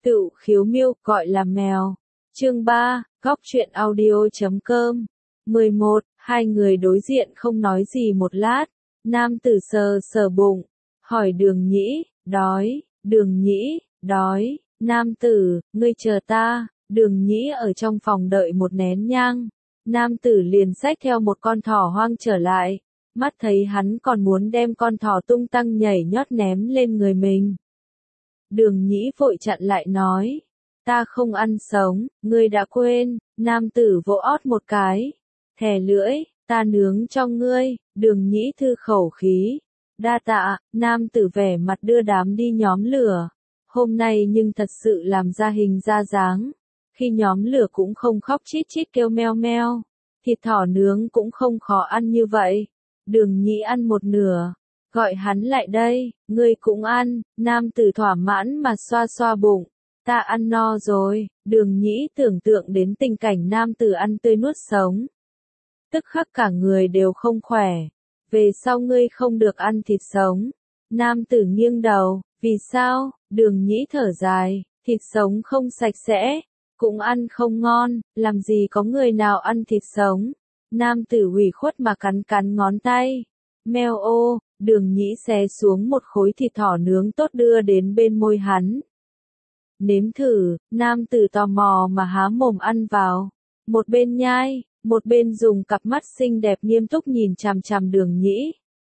Tựu khiếu miêu, gọi là mèo. Chương 3, góc truyện audio.com. 11, hai người đối diện không nói gì một lát. Nam tử sờ sờ bụng, hỏi Đường Nhĩ, đói, Đường Nhĩ, đói. Nam tử, ngươi chờ ta. Đường Nhĩ ở trong phòng đợi một nén nhang. Nam tử liền xách theo một con thỏ hoang trở lại. Mắt thấy hắn còn muốn đem con thỏ tung tăng nhảy nhót ném lên người mình. Đường Nhĩ vội chặn lại nói, ta không ăn sống, ngươi đã quên. Nam tử vỗ ót một cái, thè lưỡi, ta nướng cho ngươi. Đường Nhĩ thư khẩu khí, đa tạ. Nam tử vẻ mặt đưa đám đi nhóm lửa. Hôm nay nhưng thật sự làm ra hình ra dáng. Khi nhóm lửa cũng không khóc chít chít kêu meo meo. Thịt thỏ nướng cũng không khó ăn như vậy. Đường Nhĩ ăn một nửa, gọi hắn lại đây, ngươi cũng ăn. Nam tử thỏa mãn mà xoa xoa bụng, ta ăn no rồi. Đường Nhĩ tưởng tượng đến tình cảnh nam tử ăn tươi nuốt sống. Tức khắc cả người đều không khỏe, về sau ngươi không được ăn thịt sống. Nam tử nghiêng đầu, vì sao? Đường Nhĩ thở dài, thịt sống không sạch sẽ, cũng ăn không ngon, làm gì có người nào ăn thịt sống. Nam tử ủy khuất mà cắn cắn ngón tay. Meo ô. Đường Nhĩ xé xuống một khối thịt thỏ nướng tốt đưa đến bên môi hắn. Nếm thử. Nam tử tò mò mà há mồm ăn vào. Một bên nhai, một bên dùng cặp mắt xinh đẹp nghiêm túc nhìn chằm chằm Đường Nhĩ.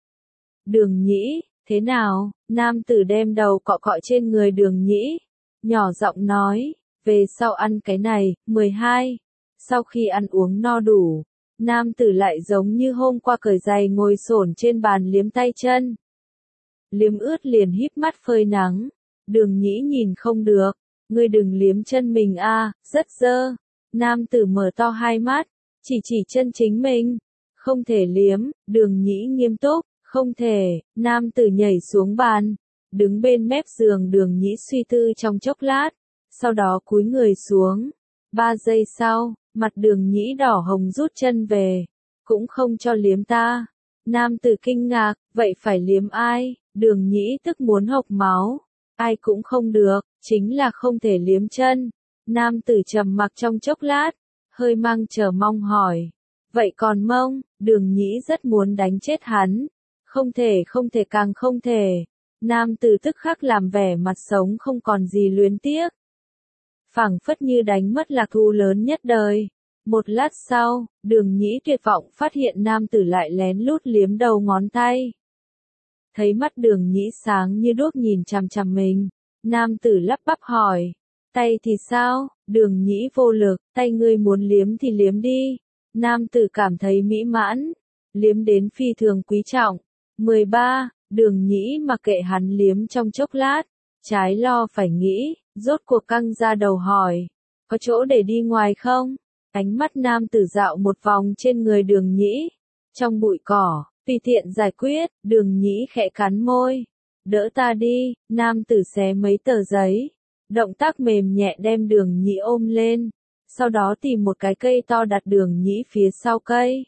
Đường Nhĩ, thế nào? Nam tử đem đầu cọ cọ trên người Đường Nhĩ, nhỏ giọng nói, về sau ăn cái này. 12. Sau khi ăn uống no đủ, nam tử lại giống như hôm qua cởi giày ngồi xổm trên bàn liếm tay chân. Liếm ướt liền híp mắt phơi nắng. Đường Nhĩ nhìn không được, ngươi đừng liếm chân mình a, rất dơ. Nam tử mở to hai mắt, chỉ chân chính mình. Không thể liếm. Đường Nhĩ nghiêm túc, không thể. Nam tử nhảy xuống bàn, đứng bên mép giường. Đường Nhĩ suy tư trong chốc lát, sau đó cúi người xuống. 3 giây sau, mặt Đường Nhĩ đỏ hồng rút chân về, cũng không cho liếm ta. Nam tử kinh ngạc, vậy phải liếm ai? Đường Nhĩ tức muốn hộc máu, ai cũng không được, chính là không thể liếm chân. Nam tử trầm mặc trong chốc lát, hơi mang chờ mong hỏi, vậy còn mông? Đường Nhĩ rất muốn đánh chết hắn, không thể càng không thể. Nam tử tức khắc làm vẻ mặt sống không còn gì luyến tiếc, phảng phất như đánh mất lạc thú lớn nhất đời. Một lát sau, Đường Nhĩ tuyệt vọng phát hiện nam tử lại lén lút liếm đầu ngón tay. Thấy mắt Đường Nhĩ sáng như đuốc nhìn chằm chằm mình, nam tử lắp bắp hỏi, tay thì sao? Đường Nhĩ vô lực, tay ngươi muốn liếm thì liếm đi. Nam tử cảm thấy mỹ mãn, liếm đến phi thường quý trọng. 13. Đường Nhĩ mặc kệ hắn liếm trong chốc lát, trái lo phải nghĩ, rốt cuộc căng ra đầu hỏi, có chỗ để đi ngoài không? Ánh mắt nam tử dạo một vòng trên người Đường Nhĩ, trong bụi cỏ, tùy tiện giải quyết. Đường Nhĩ khẽ cắn môi, đỡ ta đi. Nam tử xé mấy tờ giấy, động tác mềm nhẹ đem Đường Nhĩ ôm lên, sau đó tìm một cái cây to đặt Đường Nhĩ phía sau cây.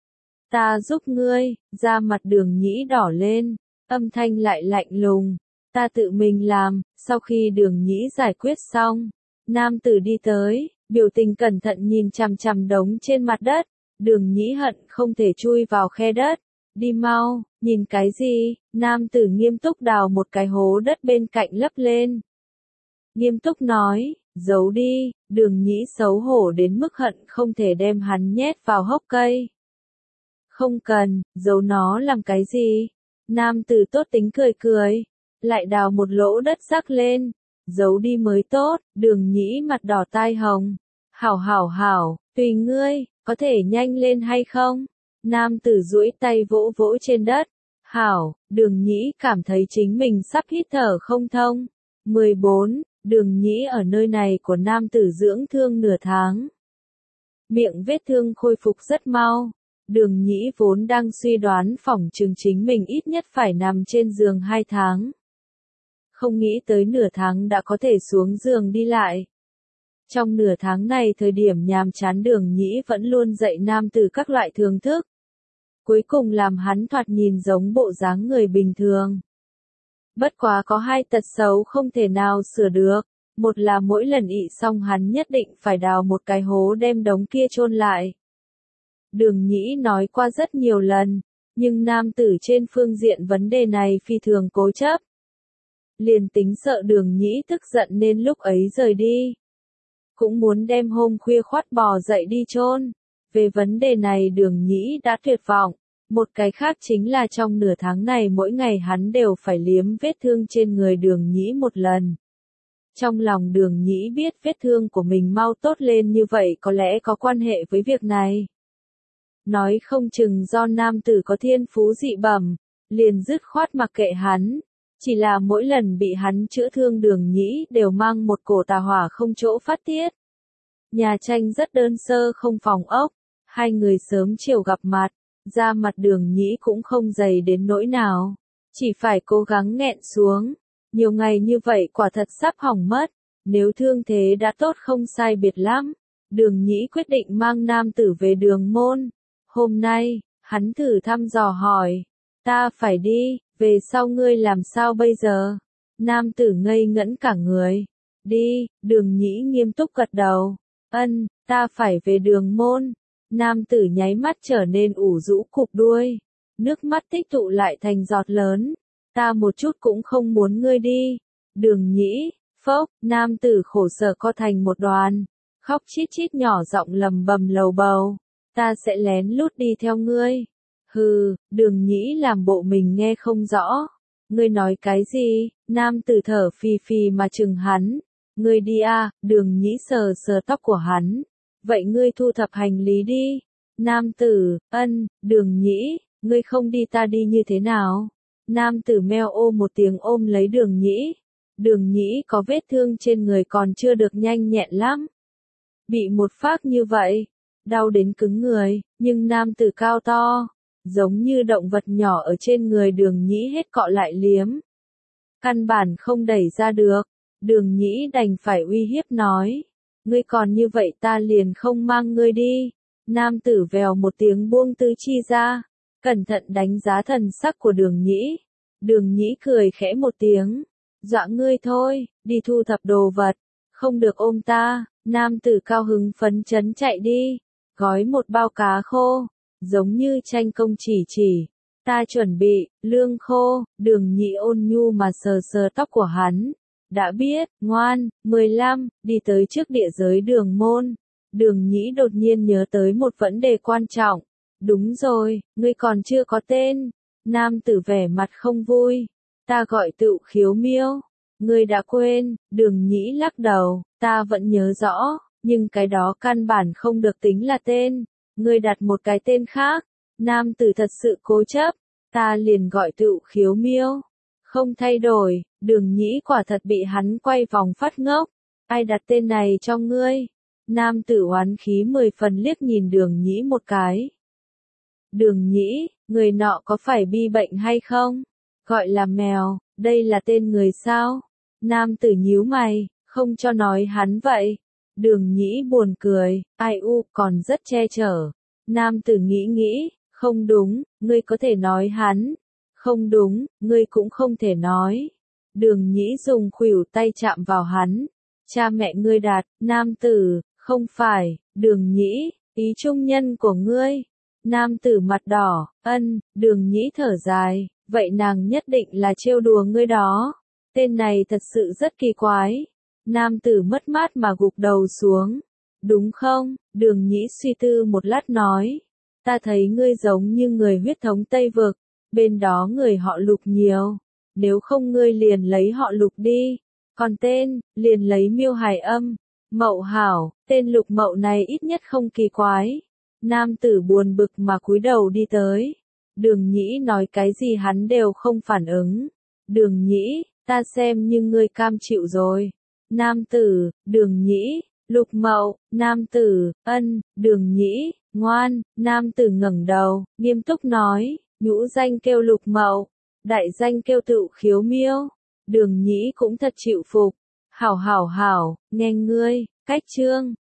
Ta giúp ngươi. Da mặt Đường Nhĩ đỏ lên, âm thanh lại lạnh lùng, ta tự mình làm. Sau khi Đường Nhĩ giải quyết xong, nam tử đi tới, biểu tình cẩn thận nhìn chằm chằm đống trên mặt đất. Đường Nhĩ hận không thể chui vào khe đất. Đi mau, nhìn cái gì? Nam tử nghiêm túc đào một cái hố đất bên cạnh lấp lên. Nghiêm túc nói, giấu đi. Đường Nhĩ xấu hổ đến mức hận không thể đem hắn nhét vào hốc cây. Không cần, giấu nó làm cái gì? Nam tử tốt tính cười cười, lại đào một lỗ đất rắc lên. Giấu đi mới tốt. Đường Nhĩ mặt đỏ tai hồng. Hảo, tùy ngươi, có thể nhanh lên hay không? Nam tử duỗi tay vỗ vỗ trên đất. Hảo. Đường Nhĩ cảm thấy chính mình sắp hít thở không thông. 14. Đường Nhĩ ở nơi này của nam tử dưỡng thương nửa tháng. Miệng vết thương khôi phục rất mau. Đường Nhĩ vốn đang suy đoán phỏng chừng chính mình ít nhất phải nằm trên giường 2 tháng. Không nghĩ tới nửa tháng đã có thể xuống giường đi lại. Trong nửa tháng này thời điểm nhàm chán Đường Nhĩ vẫn luôn dạy nam tử các loại thưởng thức. Cuối cùng làm hắn thoạt nhìn giống bộ dáng người bình thường. Bất quá có 2 tật xấu không thể nào sửa được. Một là mỗi lần ị xong hắn nhất định phải đào một cái hố đem đống kia chôn lại. Đường Nhĩ nói qua rất nhiều lần, nhưng nam tử trên phương diện vấn đề này phi thường cố chấp. Liền tính sợ Đường Nhĩ tức giận nên lúc ấy rời đi. Cũng muốn đem hôm khuya khoắt bò dậy đi chôn. Về vấn đề này Đường Nhĩ đã tuyệt vọng. Một cái khác chính là trong nửa tháng này mỗi ngày hắn đều phải liếm vết thương trên người Đường Nhĩ một lần. Trong lòng Đường Nhĩ biết vết thương của mình mau tốt lên như vậy có lẽ có quan hệ với việc này. Nói không chừng do nam tử có thiên phú dị bẩm, liền dứt khoát mặc kệ hắn. Chỉ là mỗi lần bị hắn chữa thương Đường Nhĩ đều mang một cổ tà hỏa không chỗ phát tiết. Nhà tranh rất đơn sơ không phòng ốc, hai người sớm chiều gặp mặt, da mặt Đường Nhĩ cũng không dày đến nỗi nào, chỉ phải cố gắng nghẹn xuống. Nhiều ngày như vậy quả thật sắp hỏng mất, nếu thương thế đã tốt không sai biệt lắm. Đường Nhĩ quyết định mang nam tử về Đường môn. Hôm nay, hắn thử thăm dò hỏi, ta phải đi, về sau ngươi làm sao bây giờ? Nam tử ngây ngẩn cả người. Đi, Đường Nhĩ nghiêm túc gật đầu. Ân, ta phải về Đường môn. Nam tử nháy mắt trở nên ủ rũ cụp đuôi. Nước mắt tích tụ lại thành giọt lớn. Ta một chút cũng không muốn ngươi đi. Đường Nhĩ, phốc, nam tử khổ sở co thành một đoàn. Khóc chít chít nhỏ giọng lầm bầm lầu bầu. Ta sẽ lén lút đi theo ngươi. Hừ, Đường Nhĩ làm bộ mình nghe không rõ. Ngươi nói cái gì? Nam tử thở phì phì mà chừng hắn. Ngươi đi à, Đường Nhĩ sờ sờ tóc của hắn. Vậy ngươi thu thập hành lý đi. Nam tử, ân, Đường Nhĩ, ngươi không đi ta đi như thế nào? Nam tử meo ô một tiếng ôm lấy Đường Nhĩ. Đường Nhĩ có vết thương trên người còn chưa được nhanh nhẹn lắm. Bị một phát như vậy, đau đến cứng người, nhưng nam tử cao to, giống như động vật nhỏ ở trên người Đường Nhĩ hết cọ lại liếm. Căn bản không đẩy ra được, Đường Nhĩ đành phải uy hiếp nói. Ngươi còn như vậy ta liền không mang ngươi đi. Nam tử vèo một tiếng buông tứ chi ra, cẩn thận đánh giá thần sắc của Đường Nhĩ. Đường Nhĩ cười khẽ một tiếng. Dọa ngươi thôi, đi thu thập đồ vật. Không được ôm ta. Nam tử cao hứng phấn chấn chạy đi. Gói một bao cá khô. Giống như tranh công chỉ. Ta chuẩn bị, lương khô. Đường Nhĩ ôn nhu mà sờ sờ tóc của hắn. Đã biết, ngoan. 15, đi tới trước địa giới Đường môn. Đường Nhĩ đột nhiên nhớ tới một vấn đề quan trọng. Đúng rồi, ngươi còn chưa có tên. Nam tử vẻ mặt không vui. Ta gọi Tựu Khiếu Miêu. Ngươi đã quên? Đường Nhĩ lắc đầu. Ta vẫn nhớ rõ, nhưng cái đó căn bản không được tính là tên. Ngươi đặt một cái tên khác. Nam tử thật sự cố chấp. Ta liền gọi Tựu Khiếu Miêu. Không thay đổi. Đường Nhĩ quả thật bị hắn quay vòng phát ngốc. Ai đặt tên này cho ngươi? Nam tử oán khí 10 phần liếc nhìn Đường Nhĩ một cái. Đường Nhĩ, người nọ có phải bi bệnh hay không? Gọi là mèo, đây là tên người sao? Nam tử nhíu mày, không cho nói hắn vậy. Đường Nhĩ buồn cười, ai u, còn rất che chở. Nam tử nghĩ, không đúng, ngươi có thể nói hắn. Không đúng, ngươi cũng không thể nói. Đường Nhĩ dùng khuỷu tay chạm vào hắn. Cha mẹ ngươi đặt, nam tử, không phải, Đường Nhĩ, ý trung nhân của ngươi. Nam tử mặt đỏ, ân, Đường Nhĩ thở dài, vậy nàng nhất định là trêu đùa ngươi đó. Tên này thật sự rất kỳ quái. Nam tử mất mát mà gục đầu xuống. Đúng không? Đường Nhĩ suy tư một lát nói. Ta thấy ngươi giống như người huyết thống Tây Vực, bên đó người họ Lục nhiều. Nếu không ngươi liền lấy họ Lục đi. Còn tên, liền lấy Miêu Hải Âm. Mậu Hảo, tên Lục Mậu này ít nhất không kỳ quái. Nam tử buồn bực mà cúi đầu đi tới. Đường Nhĩ nói cái gì hắn đều không phản ứng. Đường Nhĩ, ta xem như ngươi cam chịu rồi. Nam tử, Đường Nhĩ, Lục Mậu, nam tử, ân, Đường Nhĩ, ngoan. Nam tử ngẩng đầu, nghiêm túc nói, nhũ danh kêu Lục Mậu, đại danh kêu Tựu Khiếu Miêu. Đường Nhĩ cũng thật chịu phục. Hảo, nghe ngươi, cách chương.